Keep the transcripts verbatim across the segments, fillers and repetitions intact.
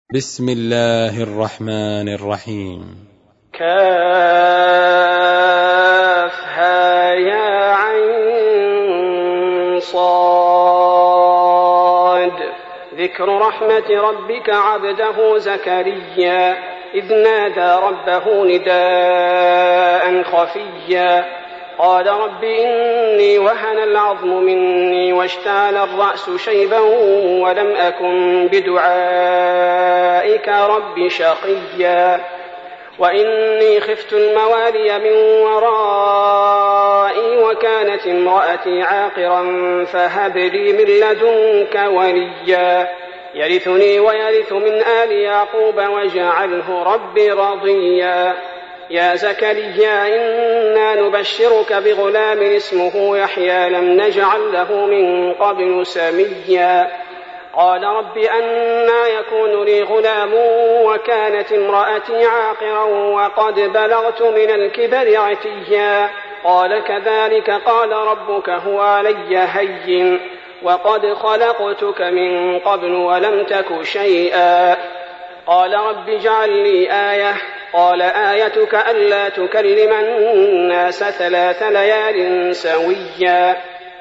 بسم الله الرحمن الرحيم. كافها يا عين صاد. ذكر رحمة ربك عبده زكريا إذ نادى ربه نداء خفيا قال رب إني وهن العظم مني واشتعل الرأس شيبا ولم أكن بدعائك رب شقيا وإني خفت الموالي من ورائي وكانت امرأتي عاقرا فهب لي من لدنك وليا يرثني ويرث من آل يعقوب واجعله رب رضيا يا زكريا إنا نبشرك بغلام اسمه يحيى لم نجعل له من قبل سميا قال رب أنى يكون لي غلام وكانت امرأتي عاقرا وقد بلغت من الكبر عتيا قال كذلك قال ربك هو علي هين وقد خلقتك من قبل ولم تك شيئا قال رب اجعل لي آية قال آيتك ألا تكلم الناس ثلاث ليال سويا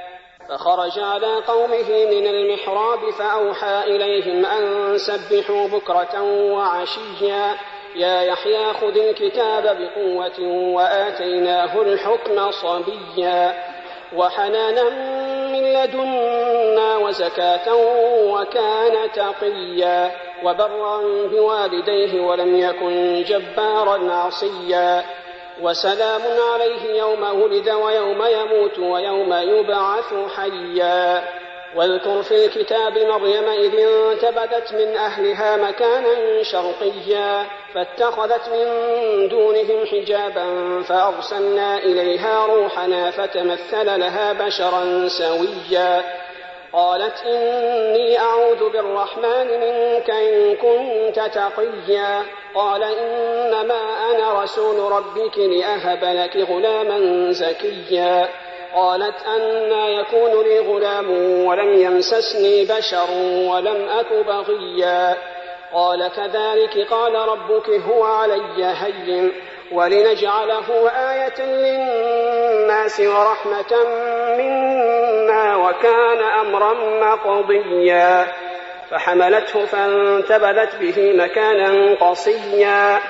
فخرج على قومه من المحراب فأوحى إليهم أن سبحوا بكرة وعشيا يا يحيى خذ الكتاب بقوة وآتيناه الحكم صبيا وحنانا من لدنا وزكاة وكان تقيا وبرا بوالديه ولم يكن جبارا عصيا وسلام عليه يوم ولد ويوم يموت ويوم يبعث حيا واذكر في الكتاب مريم إذ انتبذت من أهلها مكانا شرقيا فاتخذت من دونهم حجابا فأرسلنا إليها روحنا فتمثل لها بشرا سويا قالت إني أعوذ بالرحمن منك إن كنت تقيا قال إنما أنا رسول ربك لأهب لك غلاما زكيا قالت أنى يكون لي غلام ولم يمسسني بشر ولم أك بغيا قال كذلك قال ربك هو علي هين ولنجعله آية للناس ورحمة منا وكان أمرا مقضيا فحملته فانتبذت به مكانا قصيا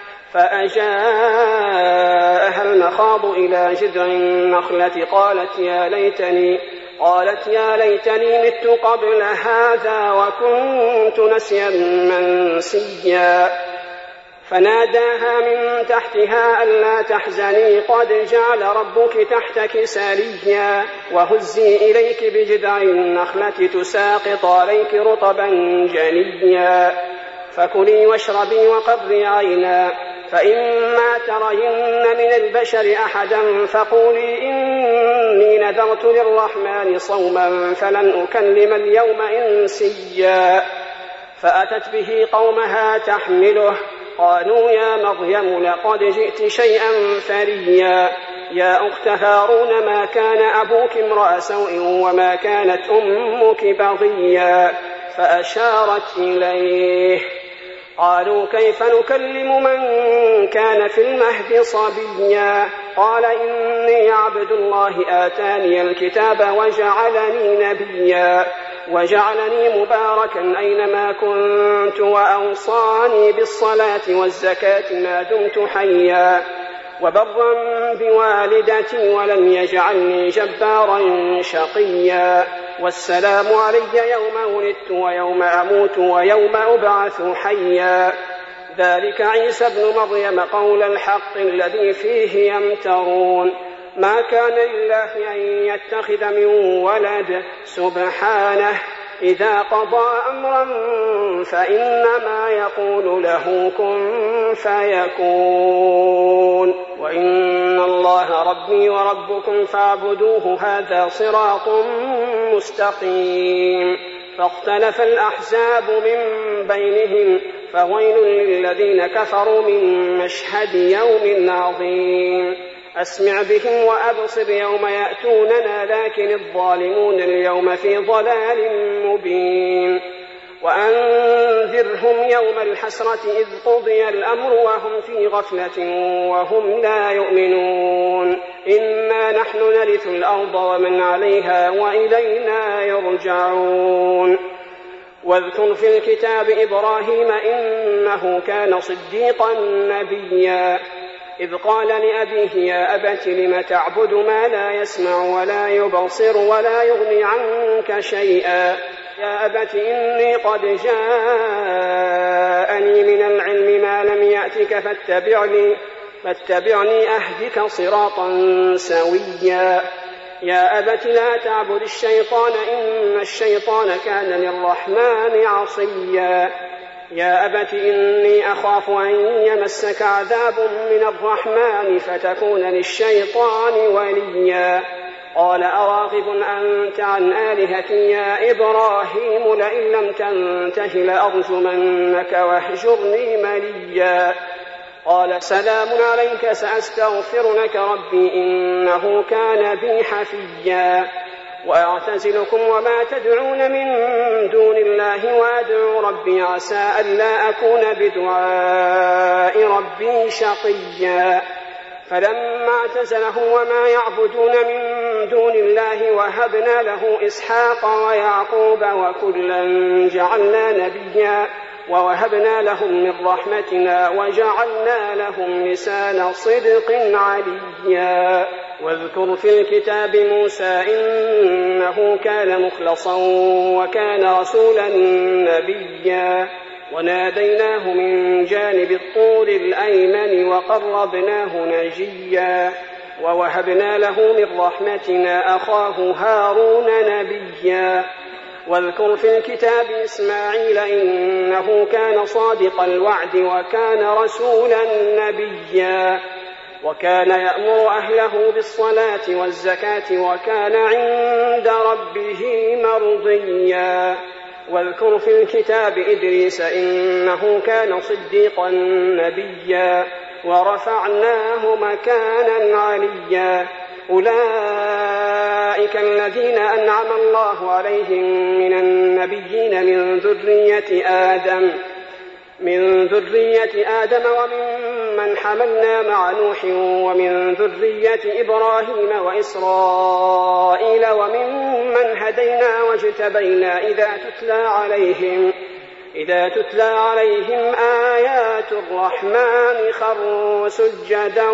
فأجاءها المخاض إلى جذع النخلة قالت يا ليتني قالت يا ليتني مت قبل هذا وكنت نسيا منسيا فناداها من تحتها ألا تحزني قد جعل ربك تحتك سريا وهزي إليك بجذع النخلة تساقط عليك رطبا جنيا فكلي واشربي وقري عينا فإما ترين من البشر أحدا فقولي إني نذرت للرحمن صوما فلن أكلم اليوم إنسيا فأتت به قومها تحمله قالوا يا مريم لقد جئت شيئا فريا يا أخت هارون ما كان أبوك امرأ سوء وما كانت أمك بغيا فأشارت إليه قالوا كيف نكلم من كان في المهد صبيا قال إني عبد الله آتاني الكتاب وجعلني نبيا وجعلني مباركا أينما كنت وأوصاني بالصلاة والزكاة ما دمت حيا وبرا بوالدتي ولم يجعلني جبارا شقيا والسلام علي يوم ولدت ويوم أموت ويوم أبعث حيا ذلك عيسى ابن مريم قول الحق الذي فيه يمترون ما كان لله أن يتخذ من ولد سبحانه إذا قضى أمرا فإنما يقول له كن فيكون وإن الله ربي وربكم فاعبدوه هذا صراط مستقيم فاختلف الأحزاب من بينهم فويل للذين كفروا من مشهد يوم عظيم أسمع بهم وأبصر يوم يأتوننا لكن الظالمون اليوم في ضلال مبين وأنذرهم يوم الحسرة إذ قضي الأمر وهم في غفلة وهم لا يؤمنون إنا نحن نرث الأرض ومن عليها وإلينا يرجعون واذكر في الكتاب إبراهيم إنه كان صديقا نبيا إذ قال لأبيه يا أبت لم تعبد ما لا يسمع ولا يبصر ولا يغني عنك شيئا يا أبت إني قد جاءني من العلم ما لم يأتك فاتبعني, فاتبعني أهدك صراطا سويا يا أبت لا تعبد الشيطان إن الشيطان كان للرحمن عصيا يا أبت إني أخاف أن يمسك عذاب من الرحمن فتكون للشيطان وليا قال أراغب أنت عن آلهتي يا إبراهيم لئن لم تنته لأرجمنك واهجرني مليا قال سلام عليك سأستغفر لك ربي إنه كان بي حفيا وأعتزلكم وما تدعون من دون الله وأدعو ربي عسى ألا أكون بدعاء ربي شقيا فلما اعتزلهم وما يعبدون من دون الله وهبنا له إسحاق ويعقوب وكلا جعلنا نبيا ووهبنا لهم من رحمتنا وجعلنا لهم لسان صدق عليا واذكر في الكتاب موسى إنه كان مخلصا وكان رسولا نبيا وناديناه من جانب الطور الأيمن وقربناه نجيا ووهبنا له من رحمتنا أخاه هارون نبيا واذكر في الكتاب إسماعيل إنه كان صادق الوعد وكان رسولا نبيا وكان يأمر أهله بالصلاة والزكاة وكان عند ربه مرضيا واذكر في الكتاب إدريس إنه كان صديقا نبيا ورفعناه مكانا عليا أولئك الذين أنعم الله عليهم من النبيين من ذرية آدم من ذرية آدم وممن حملنا مع نوح ومن ذرية إبراهيم وإسرائيل وممن هدينا واجتبينا إذا تتلى عليهم إذا تتلى عليهم آيات الرحمن خروا سجدا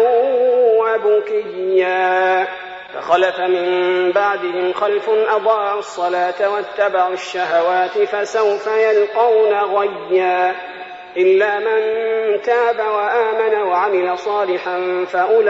وبكيا فخلف من بعدهم خلف أضاعوا الصلاة واتبعوا الشهوات فسوف يلقون غيا إلا من تاب وآمن وعمل صالحا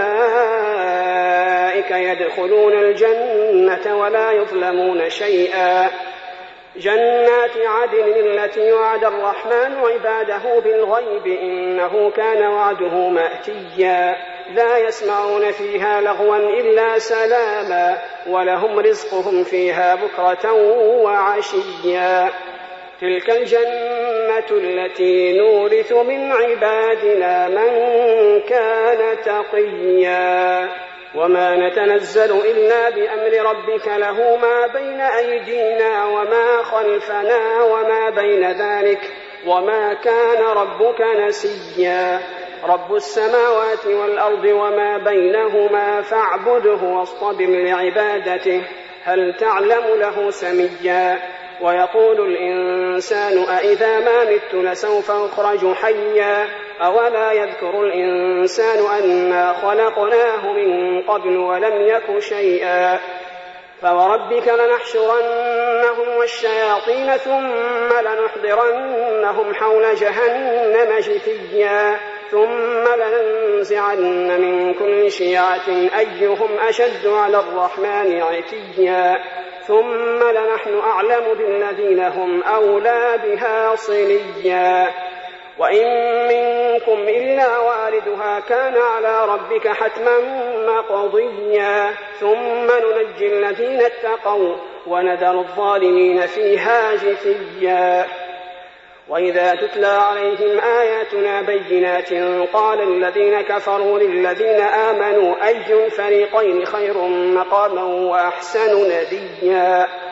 فأولئك يدخلون الجنة ولا يظلمون شيئا جنات عدن التي وعد الرحمن عباده بالغيب إنه كان وعده مأتيا لا يسمعون فيها لغوا إلا سلاما ولهم رزقهم فيها بكرة وعشيا تلك الجنة التي نورث من عبادنا من كان تقيا وما نتنزل إلا بأمر ربك له ما بين أيدينا وما خلفنا وما بين ذلك وما كان ربك نسيا رب السماوات والأرض وما بينهما فاعبده واصطبر لعبادته هل تعلم له سميا ويقول الإنسان أإذا ما مت لسوف أخرج حيا أولا يذكر الإنسان أنا خلقناه من قبل ولم يك شيئا فوربك لنحشرنهم والشياطين ثم لنحضرنهم حول جهنم جثيا ثم لننزعن من كل شيعة أيهم أشد على الرحمن عتيا ثم لنحن أعلم بالذين هم أولى بها صليا وإن منكم إلا واردها كان على ربك حتما مقضيا ثم ننجي الذين اتقوا ونذر الظالمين فيها جثيا وإذا تتلى عليهم آياتنا بينات قال الذين كفروا للذين آمنوا أي الفريقين خير مقاما وأحسن نديا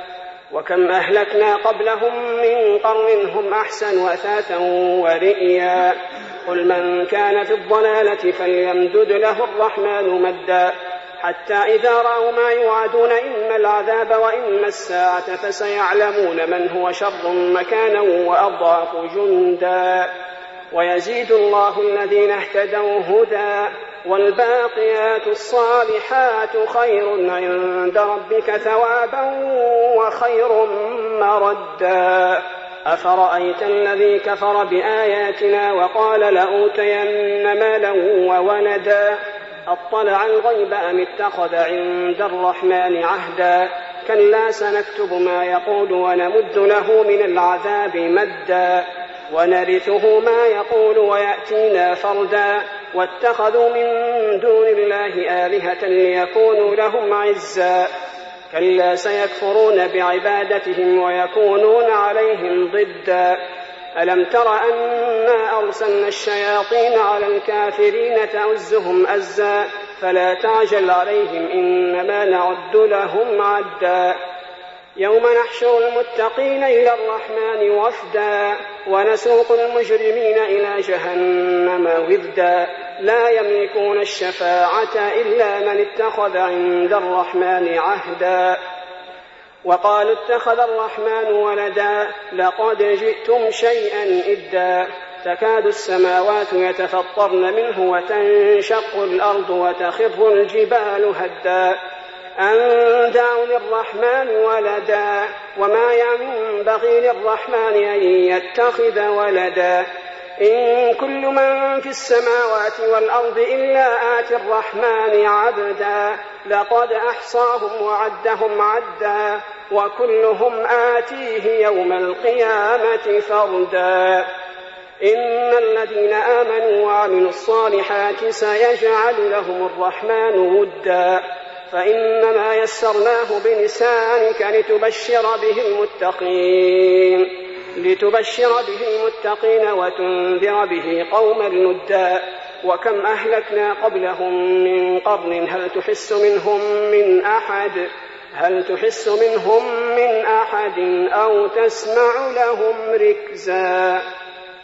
وكم أهلكنا قبلهم من قرن هم أحسن أثاثا ورئيا قل من كان في الضلالة فليمدد له الرحمن مدا حتى إذا رأوا ما يوعدون إما العذاب وإما الساعة فسيعلمون من هو شر مكانا وأضعف جندا ويزيد الله الذين اهتدوا هدى والباقيات الصالحات خير عند ربك ثوابا وخير مردا أفرأيت الذي كفر بآياتنا وقال لأوتين مالا وولدا أطلع الغيب أم اتخذ عند الرحمن عهدا كلا سنكتب ما يقول ونمد له من العذاب مدا ونرثه ما يقول ويأتينا فردا واتخذوا من دون الله آلهة ليكونوا لهم عزا كلا سيكفرون بعبادتهم ويكونون عليهم ضدا ألم تر أنا أرسلنا الشياطين على الكافرين تؤزهم أزا فلا تعجل عليهم إنما نعد لهم عدا يوم نحشر المتقين إلى الرحمن وفدا ونسوق المجرمين إلى جهنم وفدا لا يملكون الشفاعة إلا من اتخذ عند الرحمن عهدا وقالوا اتخذ الرحمن ولدا لقد جئتم شيئا إدا تكاد السماوات يتفطرن منه وتنشق الأرض وتخر الجبال هدا أن دعوا للرحمن ولدا وما ينبغي للرحمن أن يتخذ ولدا إن كل من في السماوات والأرض إلا آتي الرحمن عبدا لقد أحصاهم وعدهم عدا وكلهم آتيه يوم القيامة فردا إن الذين آمنوا وعملوا الصالحات سيجعل لهم الرحمن ودا فإنما يسرناه بلسانك لتبشر به المتقين لتبشر به المتقين وتنذر به قوما لدا وكم أهلكنا قبلهم من قرن هل تحس منهم من أحد هل تحس منهم من أحد أو تسمع لهم ركزا.